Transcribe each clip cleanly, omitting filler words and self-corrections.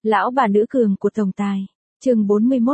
Lão bà nữ cường của tổng tài. Chương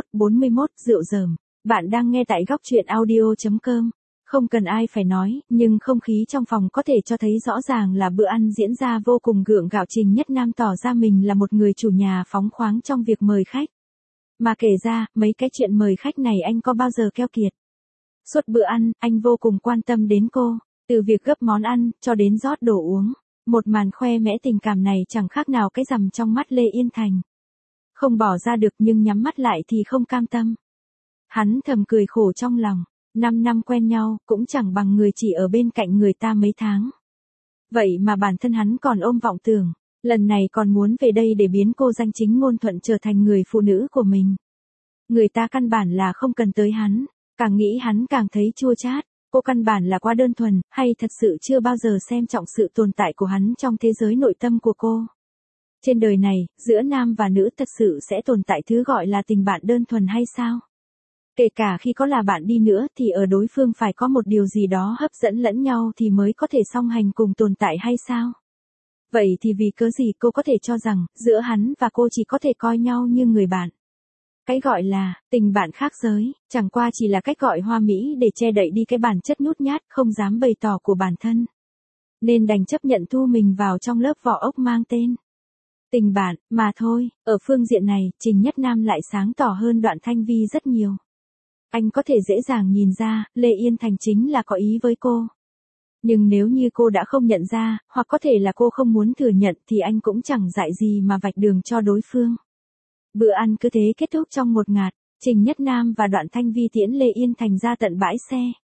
41, rượu rờm. Bạn đang nghe tại góc truyện audio.com. Không cần ai phải nói, nhưng không khí trong phòng có thể cho thấy rõ ràng là bữa ăn diễn ra vô cùng gượng gạo. Trình Nhất Nam tỏ ra mình là một người chủ nhà phóng khoáng trong việc mời khách. Mà kể ra, mấy cái chuyện mời khách này anh có bao giờ keo kiệt. Suốt bữa ăn, anh vô cùng quan tâm đến cô, từ việc gấp món ăn, cho đến rót đồ uống. Một màn khoe mẽ tình cảm này chẳng khác nào cái rằm trong mắt Lê Yên Thành. Không bỏ ra được nhưng nhắm mắt lại thì không cam tâm. Hắn thầm cười khổ trong lòng, 5 năm quen nhau, cũng chẳng bằng người chỉ ở bên cạnh người ta mấy tháng. Vậy mà bản thân hắn còn ôm vọng tưởng, lần này còn muốn về đây để biến cô danh chính ngôn thuận trở thành người phụ nữ của mình. Người ta căn bản là không cần tới hắn, càng nghĩ hắn càng thấy chua chát. Cô căn bản là quá đơn thuần, hay thật sự chưa bao giờ xem trọng sự tồn tại của hắn trong thế giới nội tâm của cô. Trên đời này, giữa nam và nữ thật sự sẽ tồn tại thứ gọi là tình bạn đơn thuần hay sao? Kể cả khi có là bạn đi nữa thì ở đối phương phải có một điều gì đó hấp dẫn lẫn nhau thì mới có thể song hành cùng tồn tại hay sao? Vậy thì vì cớ gì cô có thể cho rằng, giữa hắn và cô chỉ có thể coi nhau như người bạn? Cái gọi là tình bạn khác giới, chẳng qua chỉ là cách gọi hoa mỹ để che đậy đi cái bản chất nhút nhát không dám bày tỏ của bản thân. Nên đành chấp nhận thu mình vào trong lớp vỏ ốc mang tên tình bạn, mà thôi. Ở phương diện này, Trình Nhất Nam lại sáng tỏ hơn Đoạn Thanh Vi rất nhiều. Anh có thể dễ dàng nhìn ra, Lê Yên Thành chính là có ý với cô. Nhưng nếu như cô đã không nhận ra, hoặc có thể là cô không muốn thừa nhận thì anh cũng chẳng dại gì mà vạch đường cho đối phương. Bữa ăn cứ thế kết thúc trong ngột ngạt, Trình Nhất Nam và Đoạn Thanh Vi tiễn Lê Yên Thành ra tận bãi xe.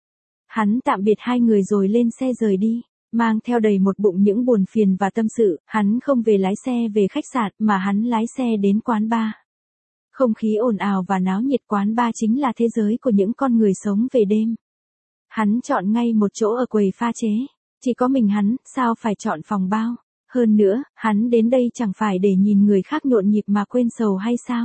Hắn tạm biệt hai người rồi lên xe rời đi, mang theo đầy một bụng những buồn phiền và tâm sự. Hắn không về lái xe về khách sạn mà hắn lái xe đến quán bar. Không khí ồn ào và náo nhiệt quán bar chính là thế giới của những con người sống về đêm. Hắn chọn ngay một chỗ ở quầy pha chế, chỉ có mình hắn, sao phải chọn phòng bao. Hơn nữa, hắn đến đây chẳng phải để nhìn người khác nhộn nhịp mà quên sầu hay sao?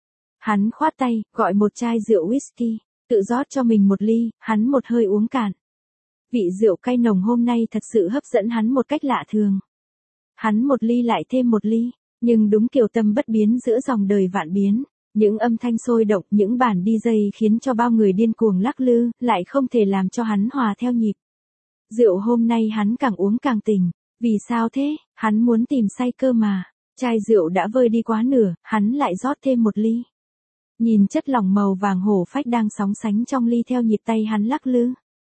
Hắn khoát tay, gọi một chai rượu whisky, tự rót cho mình một ly, hắn một hơi uống cạn. Vị rượu cay nồng hôm nay thật sự hấp dẫn hắn một cách lạ thường. Hắn một ly lại thêm một ly, nhưng đúng kiểu tâm bất biến giữa dòng đời vạn biến. Những âm thanh sôi động, những bản DJ khiến cho bao người điên cuồng lắc lư, lại không thể làm cho hắn hòa theo nhịp. Rượu hôm nay hắn càng uống càng tỉnh. Vì sao thế? Hắn muốn tìm say cơ mà. Chai rượu đã vơi đi quá nửa, hắn lại rót thêm một ly. Nhìn chất lỏng màu vàng hổ phách đang sóng sánh trong ly theo nhịp tay hắn lắc lư.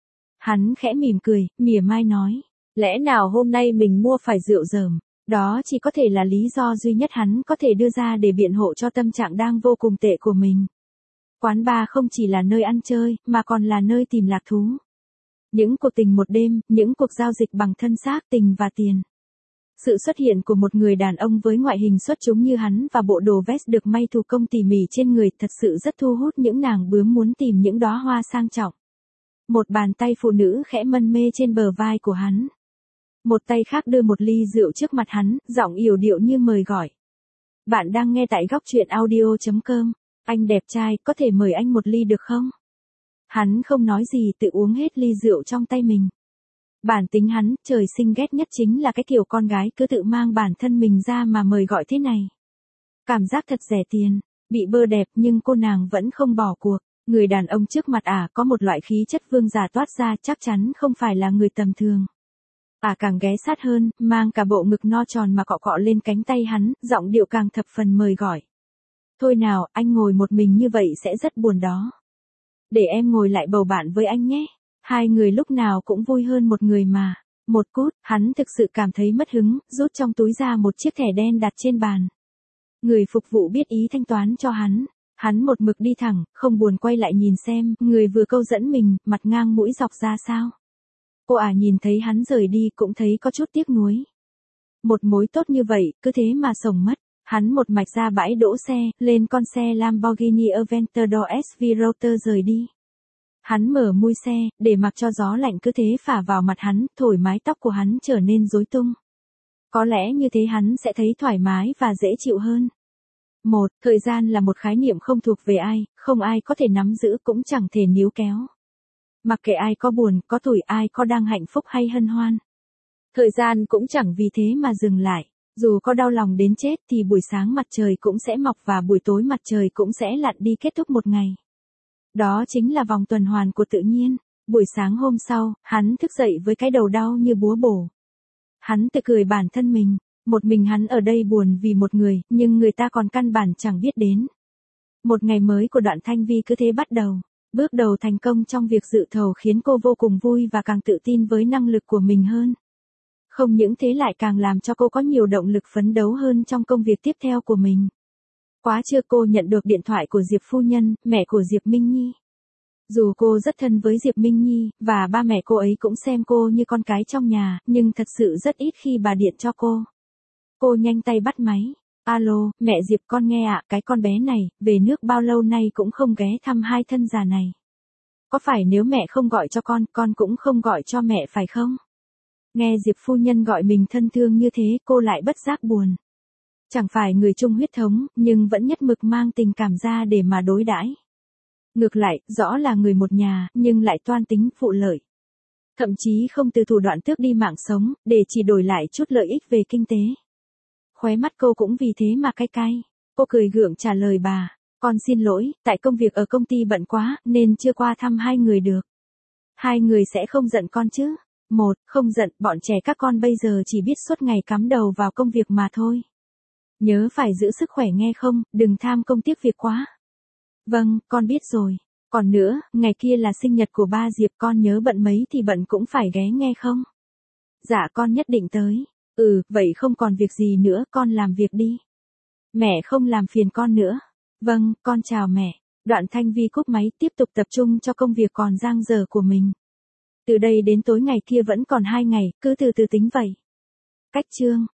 Hắn khẽ mỉm cười, mỉa mai nói. Lẽ nào hôm nay mình mua phải rượu rờm? Đó chỉ có thể là lý do duy nhất hắn có thể đưa ra để biện hộ cho tâm trạng đang vô cùng tệ của mình. Quán bar không chỉ là nơi ăn chơi, mà còn là nơi tìm lạc thú. Những cuộc tình một đêm, những cuộc giao dịch bằng thân xác, tình và tiền. Sự xuất hiện của một người đàn ông với ngoại hình xuất chúng như hắn và bộ đồ vest được may thủ công tỉ mỉ trên người thật sự rất thu hút những nàng bướm muốn tìm những đóa hoa sang trọng. Một bàn tay phụ nữ khẽ mân mê trên bờ vai của hắn. Một tay khác đưa một ly rượu trước mặt hắn, giọng yểu điệu như mời gọi. Bạn đang nghe tại góc truyện audio.com. Anh đẹp trai, có thể mời anh một ly được không? Hắn không nói gì tự uống hết ly rượu trong tay mình. Bản tính hắn, trời sinh ghét nhất chính là cái kiểu con gái cứ tự mang bản thân mình ra mà mời gọi thế này. Cảm giác thật rẻ tiền, bị bơ đẹp nhưng cô nàng vẫn không bỏ cuộc. Người đàn ông trước mặt có một loại khí chất vương giả toát ra, chắc chắn không phải là người tầm thường. Càng ghé sát hơn, mang cả bộ ngực no tròn mà cọ cọ lên cánh tay hắn, giọng điệu càng thập phần mời gọi. Thôi nào, anh ngồi một mình như vậy sẽ rất buồn đó. Để em ngồi lại bầu bạn với anh nhé. Hai người lúc nào cũng vui hơn một người mà. Một cút, hắn thực sự cảm thấy mất hứng, rút trong túi ra một chiếc thẻ đen đặt trên bàn. Người phục vụ biết ý thanh toán cho hắn. Hắn một mực đi thẳng, không buồn quay lại nhìn xem, người vừa câu dẫn mình, mặt ngang mũi dọc ra sao. Cô nhìn thấy hắn rời đi cũng thấy có chút tiếc nuối. Một mối tốt như vậy, cứ thế mà sổng mất. Hắn một mạch ra bãi đỗ xe, lên con xe Lamborghini Aventador SV Router rời đi. Hắn mở mui xe, để mặc cho gió lạnh cứ thế phả vào mặt hắn, thổi mái tóc của hắn trở nên rối tung. Có lẽ như thế hắn sẽ thấy thoải mái và dễ chịu hơn. Thời gian là một khái niệm không thuộc về ai, không ai có thể nắm giữ cũng chẳng thể níu kéo. Mặc kệ ai có buồn, có tủi, ai có đang hạnh phúc hay hân hoan. Thời gian cũng chẳng vì thế mà dừng lại. Dù có đau lòng đến chết thì buổi sáng mặt trời cũng sẽ mọc và buổi tối mặt trời cũng sẽ lặn đi kết thúc một ngày. Đó chính là vòng tuần hoàn của tự nhiên. Buổi sáng hôm sau, hắn thức dậy với cái đầu đau như búa bổ. Hắn tự cười bản thân mình, một mình hắn ở đây buồn vì một người, nhưng người ta còn căn bản chẳng biết đến. Một ngày mới của Đoạn Thanh Vi cứ thế bắt đầu. Bước đầu thành công trong việc dự thầu khiến cô vô cùng vui và càng tự tin với năng lực của mình hơn. Không những thế lại càng làm cho cô có nhiều động lực phấn đấu hơn trong công việc tiếp theo của mình. Quá trưa cô nhận được điện thoại của Diệp phu nhân, mẹ của Diệp Minh Nhi. Dù cô rất thân với Diệp Minh Nhi, và ba mẹ cô ấy cũng xem cô như con cái trong nhà, nhưng thật sự rất ít khi bà điện cho cô. Cô nhanh tay bắt máy. Alo, mẹ Diệp con nghe ạ, cái con bé này, về nước bao lâu nay cũng không ghé thăm hai thân già này. Có phải nếu mẹ không gọi cho con cũng không gọi cho mẹ phải không? Nghe Diệp phu nhân gọi mình thân thương như thế, cô lại bất giác buồn. Chẳng phải người chung huyết thống, nhưng vẫn nhất mực mang tình cảm ra để mà đối đãi. Ngược lại, rõ là người một nhà, nhưng lại toan tính phụ lợi. Thậm chí không từ thủ đoạn tước đi mạng sống, để chỉ đổi lại chút lợi ích về kinh tế. Khóe mắt cô cũng vì thế mà cay cay. Cô cười gượng trả lời bà, con xin lỗi, tại công việc ở công ty bận quá, nên chưa qua thăm hai người được. Hai người sẽ không giận con chứ? Một, không giận, bọn trẻ các con bây giờ chỉ biết suốt ngày cắm đầu vào công việc mà thôi. Nhớ phải giữ sức khỏe nghe không, đừng tham công tiếc việc quá. Vâng, con biết rồi. Còn nữa, ngày kia là sinh nhật của ba Diệp, con nhớ bận mấy thì bận cũng phải ghé nghe không? Dạ con nhất định tới. Vậy không còn việc gì nữa, con làm việc đi. Mẹ không làm phiền con nữa. Vâng, con chào mẹ. Đoạn Thanh Vi cúp máy tiếp tục tập trung cho công việc còn dang dở của mình. Từ đây đến tối ngày kia vẫn còn 2 ngày, cứ từ từ tính vậy. Cách chương